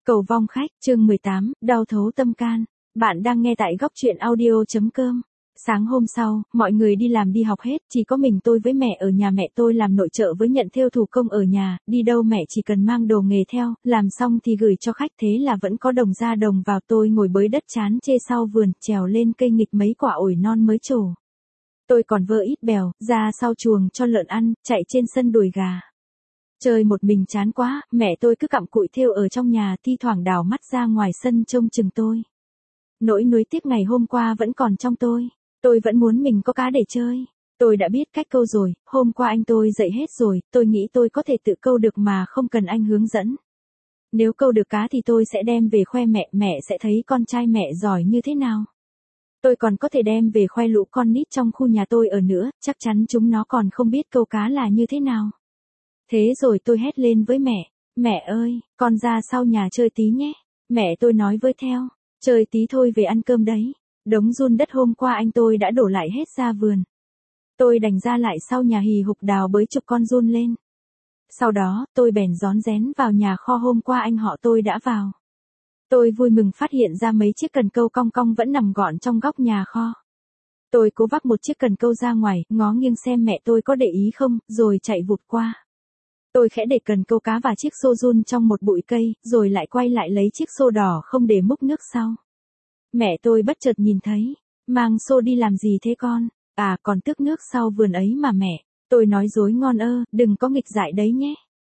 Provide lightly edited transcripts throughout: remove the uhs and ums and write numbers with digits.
Cầu vong khách, chương 18, đau thấu tâm can. Bạn đang nghe tại góc truyện audio.com. Sáng hôm sau, mọi người đi làm đi học hết, chỉ có mình tôi với mẹ ở nhà. Mẹ tôi làm nội trợ với nhận thêu thủ công ở nhà, đi đâu mẹ chỉ cần mang đồ nghề theo, làm xong thì gửi cho khách, thế là vẫn có đồng ra đồng vào. Tôi ngồi bới đất chán chê sau vườn, trèo lên cây nghịch mấy quả ổi non mới trổ. Tôi còn vơ ít bèo, ra sau chuồng cho lợn ăn, chạy trên sân đuổi gà. Chơi một mình chán quá, mẹ tôi cứ cặm cụi thêu ở trong nhà, thi thoảng đảo mắt ra ngoài sân trông chừng tôi. Nỗi nuối tiếc ngày hôm qua vẫn còn trong tôi vẫn muốn mình có cá để chơi. Tôi đã biết cách câu rồi, hôm qua anh tôi dạy hết rồi, tôi nghĩ tôi có thể tự câu được mà không cần anh hướng dẫn. Nếu câu được cá thì tôi sẽ đem về khoe mẹ, mẹ sẽ thấy con trai mẹ giỏi như thế nào. Tôi còn có thể đem về khoe lũ con nít trong khu nhà tôi ở nữa, chắc chắn chúng nó còn không biết câu cá là như thế nào. Thế rồi tôi hét lên với mẹ, mẹ ơi, con ra sau nhà chơi tí nhé. Mẹ tôi nói với theo, chơi tí thôi về ăn cơm đấy. Đống giun đất hôm qua anh tôi đã đổ lại hết ra vườn. Tôi đành ra lại sau nhà hì hục đào bới chục con giun lên. Sau đó, tôi bèn rón rén vào nhà kho hôm qua anh họ tôi đã vào. Tôi vui mừng phát hiện ra mấy chiếc cần câu cong cong vẫn nằm gọn trong góc nhà kho. Tôi cố vác một chiếc cần câu ra ngoài, ngó nghiêng xem mẹ tôi có để ý không, rồi chạy vụt qua. Tôi khẽ để cần câu cá và chiếc xô giun trong một bụi cây, rồi lại quay lại lấy chiếc xô đỏ không để múc nước sau. Mẹ tôi bất chợt nhìn thấy, mang xô đi làm gì thế con? À, còn tước nước sau vườn ấy mà mẹ. Tôi nói dối ngon ơ, đừng có nghịch dại đấy nhé.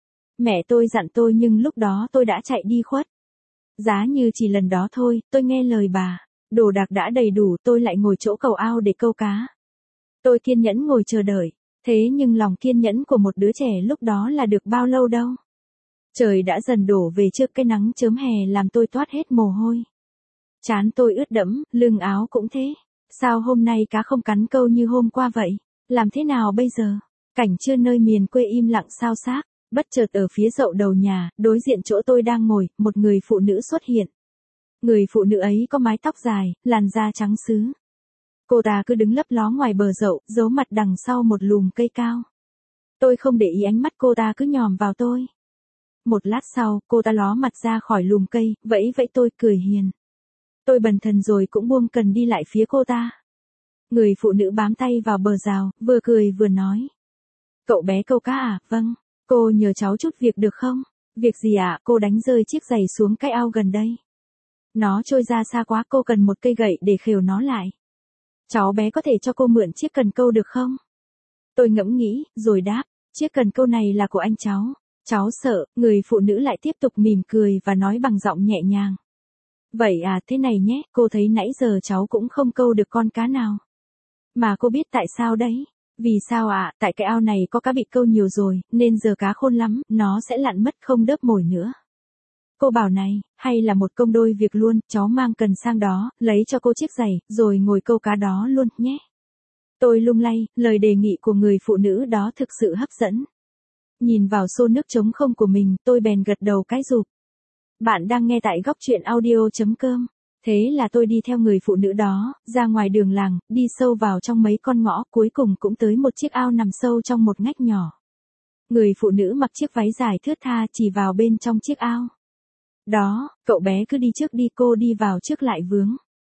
Mẹ tôi dặn tôi nhưng lúc đó tôi đã chạy đi khuất. Giá như chỉ lần đó thôi, tôi nghe lời bà. Đồ đạc đã đầy đủ, tôi lại ngồi chỗ cầu ao để câu cá. Tôi kiên nhẫn ngồi chờ đợi. Thế nhưng lòng kiên nhẫn của một đứa trẻ lúc đó là được bao lâu đâu. Trời đã dần đổ về trước, cái nắng chớm hè làm tôi toát hết mồ hôi. Trán tôi ướt đẫm, lưng áo cũng thế. Sao hôm nay cá không cắn câu như hôm qua vậy? Làm thế nào bây giờ? Cảnh trưa nơi miền quê im lặng xao xác. Bất chợt ở phía dậu đầu nhà, đối diện chỗ tôi đang ngồi, một người phụ nữ xuất hiện. Người phụ nữ ấy có mái tóc dài, làn da trắng sứ. Cô ta cứ đứng lấp ló ngoài bờ dậu, giấu mặt đằng sau một lùm cây cao. Tôi không để ý ánh mắt cô ta cứ nhòm vào tôi. Một lát sau, cô ta ló mặt ra khỏi lùm cây, vẫy vẫy tôi, cười hiền. Tôi bần thần rồi cũng buông cần đi lại phía cô ta. Người phụ nữ bám tay vào bờ rào, vừa cười vừa nói. Cậu bé câu cá à? Vâng. Cô nhờ cháu chút việc được không? Việc gì ạ? Cô đánh rơi chiếc giày xuống cái ao gần đây. Nó trôi ra xa quá, cô cần một cây gậy để khều nó lại. Cháu bé có thể cho cô mượn chiếc cần câu được không? Tôi ngẫm nghĩ, rồi đáp, chiếc cần câu này là của anh cháu. Cháu sợ, người phụ nữ lại tiếp tục mỉm cười và nói bằng giọng nhẹ nhàng. Vậy à, thế này nhé, cô thấy nãy giờ cháu cũng không câu được con cá nào. Mà cô biết tại sao đấy? Vì sao ạ? Tại cái ao này có cá bị câu nhiều rồi, nên giờ cá khôn lắm, nó sẽ lặn mất không đớp mồi nữa. Cô bảo này, hay là một công đôi việc luôn, cháu mang cần sang đó, lấy cho cô chiếc giày, rồi ngồi câu cá đó luôn, nhé. Tôi lung lay, lời đề nghị của người phụ nữ đó thực sự hấp dẫn. Nhìn vào xô nước trống không của mình, tôi bèn gật đầu cái rụp. Bạn đang nghe tại góc truyện audio.com. Thế là tôi đi theo người phụ nữ đó, ra ngoài đường làng, đi sâu vào trong mấy con ngõ, cuối cùng cũng tới một chiếc ao nằm sâu trong một ngách nhỏ. Người phụ nữ mặc chiếc váy dài thướt tha chỉ vào bên trong chiếc ao. Đó, cậu bé cứ đi trước đi, cô đi vào trước lại vướng.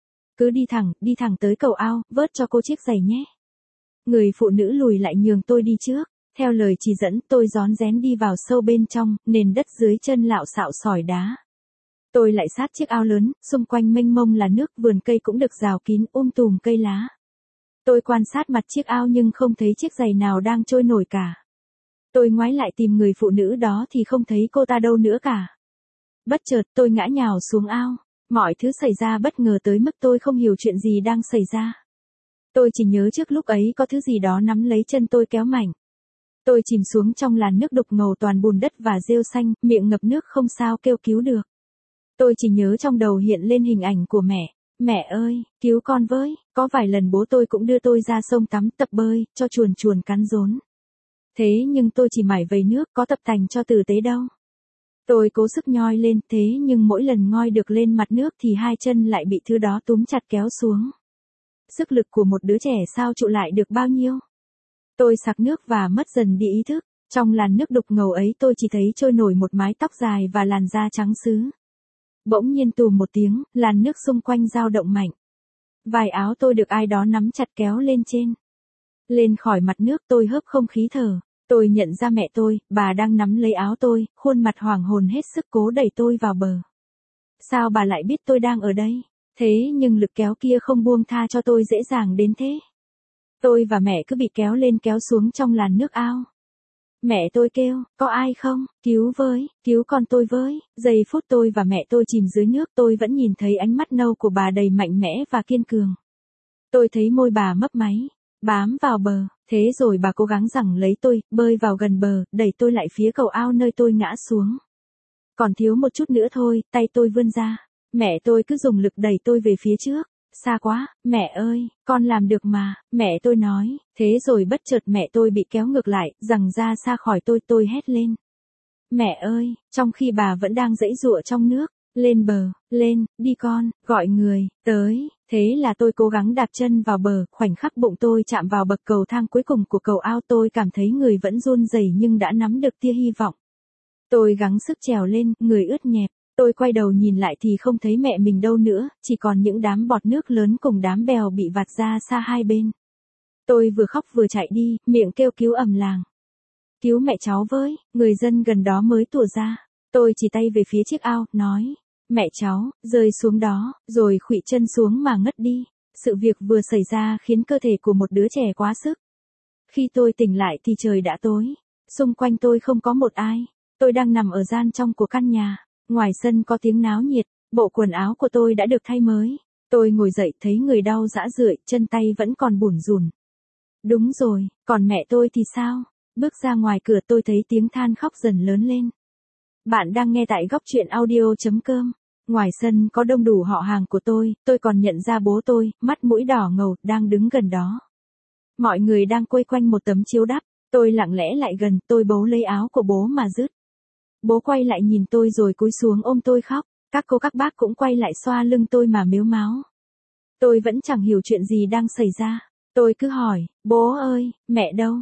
Cứ đi thẳng tới cầu ao, vớt cho cô chiếc giày nhé. Người phụ nữ lùi lại nhường tôi đi trước. Theo lời chỉ dẫn, tôi rón rén đi vào sâu bên trong, nền đất dưới chân lạo xạo sỏi đá. Tôi lại sát chiếc ao lớn, xung quanh mênh mông là nước, vườn cây cũng được rào kín, tùm cây lá. Tôi quan sát mặt chiếc ao nhưng không thấy chiếc giày nào đang trôi nổi cả. Tôi ngoái lại tìm người phụ nữ đó thì không thấy cô ta đâu nữa cả. Bất chợt tôi ngã nhào xuống ao. Mọi thứ xảy ra bất ngờ tới mức tôi không hiểu chuyện gì đang xảy ra. Tôi chỉ nhớ trước lúc ấy có thứ gì đó nắm lấy chân tôi kéo mạnh. Tôi chìm xuống trong làn nước đục ngầu toàn bùn đất và rêu xanh, miệng ngập nước không sao kêu cứu được. Tôi chỉ nhớ trong đầu hiện lên hình ảnh của mẹ. Mẹ ơi, cứu con với. Có vài lần bố tôi cũng đưa tôi ra sông tắm, tập bơi, cho chuồn chuồn cắn rốn. Thế nhưng tôi chỉ mải vầy nước, có tập tành cho tử tế đâu. Tôi cố sức nhoi lên, thế nhưng mỗi lần ngoi được lên mặt nước thì hai chân lại bị thứ đó túm chặt kéo xuống. Sức lực của một đứa trẻ sao trụ lại được bao nhiêu? Tôi sặc nước và mất dần đi ý thức. Trong làn nước đục ngầu ấy tôi chỉ thấy trôi nổi một mái tóc dài và làn da trắng sứ. Bỗng nhiên tù một tiếng, làn nước xung quanh dao động mạnh. Vài áo tôi được ai đó nắm chặt kéo lên trên. Lên khỏi mặt nước tôi hớp không khí thở. Tôi nhận ra mẹ tôi, bà đang nắm lấy áo tôi, khuôn mặt hoảng hồn hết sức cố đẩy tôi vào bờ. Sao bà lại biết tôi đang ở đây? Thế nhưng lực kéo kia không buông tha cho tôi dễ dàng đến thế. Tôi và mẹ cứ bị kéo lên kéo xuống trong làn nước ao. Mẹ tôi kêu, có ai không? Cứu với, cứu con tôi với. Giây phút tôi và mẹ tôi chìm dưới nước tôi vẫn nhìn thấy ánh mắt nâu của bà đầy mạnh mẽ và kiên cường. Tôi thấy môi bà mấp máy, bám vào bờ, thế rồi bà cố gắng giằng lấy tôi, bơi vào gần bờ, đẩy tôi lại phía cầu ao nơi tôi ngã xuống. Còn thiếu một chút nữa thôi, tay tôi vươn ra. Mẹ tôi cứ dùng lực đẩy tôi về phía trước. Xa quá, mẹ ơi, con làm được mà, mẹ tôi nói. Thế rồi bất chợt mẹ tôi bị kéo ngược lại, giằng ra xa khỏi tôi hét lên. Mẹ ơi, trong khi bà vẫn đang giãy giụa trong nước. Lên bờ, lên, đi con, gọi người, tới. Thế là tôi cố gắng đạp chân vào bờ, khoảnh khắc bụng tôi chạm vào bậc cầu thang cuối cùng của cầu ao tôi cảm thấy người vẫn run rẩy nhưng đã nắm được tia hy vọng. Tôi gắng sức trèo lên, người ướt nhẹp. Tôi quay đầu nhìn lại thì không thấy mẹ mình đâu nữa, chỉ còn những đám bọt nước lớn cùng đám bèo bị vạt ra xa hai bên. Tôi vừa khóc vừa chạy đi, miệng kêu cứu ầm làng. Cứu mẹ cháu với, người dân gần đó mới tủa ra. Tôi chỉ tay về phía chiếc ao, nói. Mẹ cháu, rơi xuống đó, rồi khuỵu chân xuống mà ngất đi. Sự việc vừa xảy ra khiến cơ thể của một đứa trẻ quá sức. Khi tôi tỉnh lại thì trời đã tối. Xung quanh tôi không có một ai. Tôi đang nằm ở gian trong của căn nhà. Ngoài sân có tiếng náo nhiệt, bộ quần áo của tôi đã được thay mới. Tôi ngồi dậy thấy người đau rã rượi, chân tay vẫn còn bủn rủn. Đúng rồi, còn mẹ tôi thì sao? Bước ra ngoài cửa tôi thấy tiếng than khóc dần lớn lên. Bạn đang nghe tại góc truyện audio.com. Ngoài sân có đông đủ họ hàng của tôi còn nhận ra bố tôi, mắt mũi đỏ ngầu, đang đứng gần đó. Mọi người đang quây quanh một tấm chiếu đắp, tôi lặng lẽ lại gần, tôi bấu lấy áo của bố mà rứt. Bố quay lại nhìn tôi rồi cúi xuống ôm tôi khóc, các cô các bác cũng quay lại xoa lưng tôi mà mếu máo. Tôi vẫn chẳng hiểu chuyện gì đang xảy ra. Tôi cứ hỏi, bố ơi, mẹ đâu,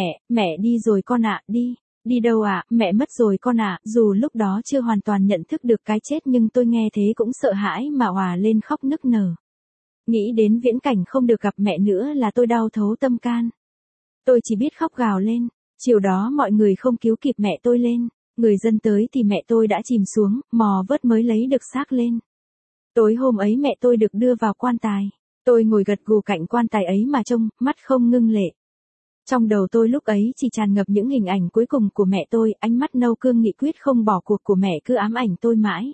mẹ đi rồi con ạ, đi. Đi đâu ạ, mẹ mất rồi con ạ. Dù lúc đó chưa hoàn toàn nhận thức được cái chết nhưng tôi nghe thế cũng sợ hãi mà òa lên khóc nức nở. Nghĩ đến viễn cảnh không được gặp mẹ nữa là tôi đau thấu tâm can. Tôi chỉ biết khóc gào lên. Chiều đó mọi người không cứu kịp mẹ tôi lên. Người dân tới thì mẹ tôi đã chìm xuống, mò vớt mới lấy được xác lên. Tối hôm ấy mẹ tôi được đưa vào quan tài. Tôi ngồi gật gù cạnh quan tài ấy mà trông, mắt không ngưng lệ. Trong đầu tôi lúc ấy chỉ tràn ngập những hình ảnh cuối cùng của mẹ tôi, ánh mắt nâu cương nghị quyết không bỏ cuộc của mẹ cứ ám ảnh tôi mãi.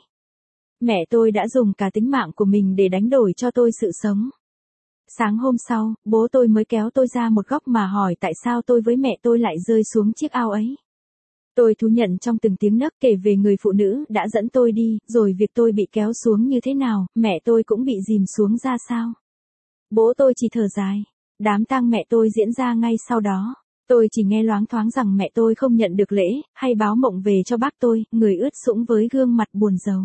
Mẹ tôi đã dùng cả tính mạng của mình để đánh đổi cho tôi sự sống. Sáng hôm sau, bố tôi mới kéo tôi ra một góc mà hỏi tại sao tôi với mẹ tôi lại rơi xuống chiếc ao ấy. Tôi thú nhận trong từng tiếng nấc kể về người phụ nữ đã dẫn tôi đi, rồi việc tôi bị kéo xuống như thế nào, mẹ tôi cũng bị dìm xuống ra sao. Bố tôi chỉ thở dài. Đám tang mẹ tôi diễn ra ngay sau đó. Tôi chỉ nghe loáng thoáng rằng mẹ tôi không nhận được lễ, hay báo mộng về cho bác tôi, người ướt sũng với gương mặt buồn rầu.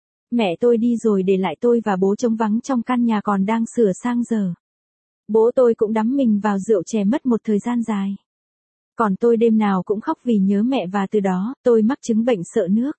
Mẹ tôi đi rồi để lại tôi và bố trống vắng trong căn nhà còn đang sửa sang giờ. Bố tôi cũng đắm mình vào rượu chè mất một thời gian dài. Còn tôi đêm nào cũng khóc vì nhớ mẹ và từ đó, tôi mắc chứng bệnh sợ nước.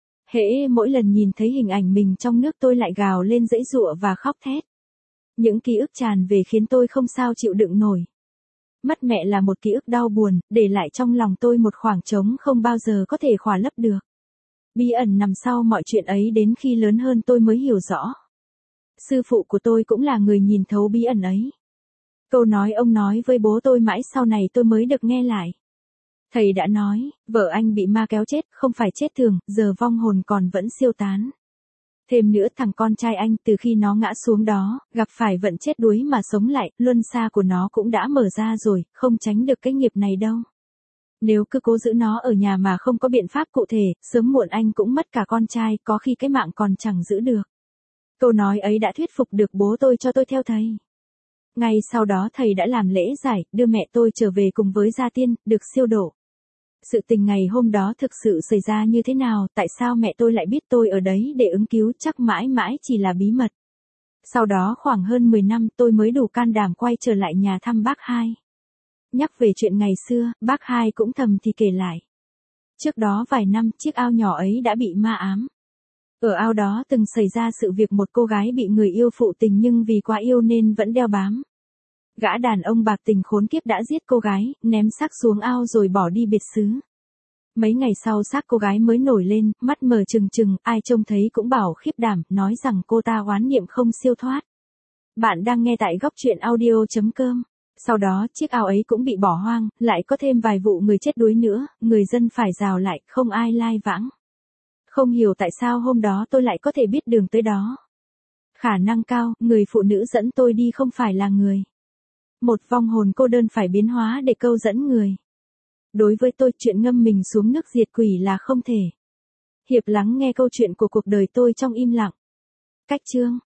Hễ mỗi lần nhìn thấy hình ảnh mình trong nước tôi lại gào lên giãy giụa và khóc thét. Những ký ức tràn về khiến tôi không sao chịu đựng nổi. Mất mẹ là một ký ức đau buồn, để lại trong lòng tôi một khoảng trống không bao giờ có thể khỏa lấp được. Bí ẩn nằm sau mọi chuyện ấy đến khi lớn hơn tôi mới hiểu rõ. Sư phụ của tôi cũng là người nhìn thấu bí ẩn ấy. Câu nói ông nói với bố tôi mãi sau này tôi mới được nghe lại. Thầy đã nói, vợ anh bị ma kéo chết, không phải chết thường, giờ vong hồn còn vẫn siêu tán. Thêm nữa thằng con trai anh từ khi nó ngã xuống đó, gặp phải vận chết đuối mà sống lại, luân xa của nó cũng đã mở ra rồi, không tránh được cái nghiệp này đâu. Nếu cứ cố giữ nó ở nhà mà không có biện pháp cụ thể, sớm muộn anh cũng mất cả con trai, có khi cái mạng còn chẳng giữ được. Câu nói ấy đã thuyết phục được bố tôi cho tôi theo thầy. Ngay sau đó thầy đã làm lễ giải, đưa mẹ tôi trở về cùng với gia tiên, được siêu độ. Sự tình ngày hôm đó thực sự xảy ra như thế nào, tại sao mẹ tôi lại biết tôi ở đấy để ứng cứu chắc mãi mãi chỉ là bí mật. Sau đó khoảng hơn 10 năm tôi mới đủ can đảm quay trở lại nhà thăm bác hai. Nhắc về chuyện ngày xưa, bác hai cũng thầm thì kể lại. Trước đó vài năm chiếc ao nhỏ ấy đã bị ma ám. Ở ao đó từng xảy ra sự việc một cô gái bị người yêu phụ tình nhưng vì quá yêu nên vẫn đeo bám. Gã đàn ông bạc tình khốn kiếp đã giết cô gái, ném xác xuống ao rồi bỏ đi biệt xứ. Mấy ngày sau xác cô gái mới nổi lên, mắt mở trừng trừng, ai trông thấy cũng bảo khiếp đảm, nói rằng cô ta oán niệm không siêu thoát. Bạn đang nghe tại góc truyện audio.com. Sau đó, chiếc ao ấy cũng bị bỏ hoang, lại có thêm vài vụ người chết đuối nữa, người dân phải rào lại, không ai lai vãng. Không hiểu tại sao hôm đó tôi lại có thể biết đường tới đó. Khả năng cao, người phụ nữ dẫn tôi đi không phải là người. Một vong hồn cô đơn phải biến hóa để câu dẫn người. Đối với tôi, chuyện ngâm mình xuống nước diệt quỷ là không thể. Hiệp lắng nghe câu chuyện của cuộc đời tôi trong im lặng. Cách chương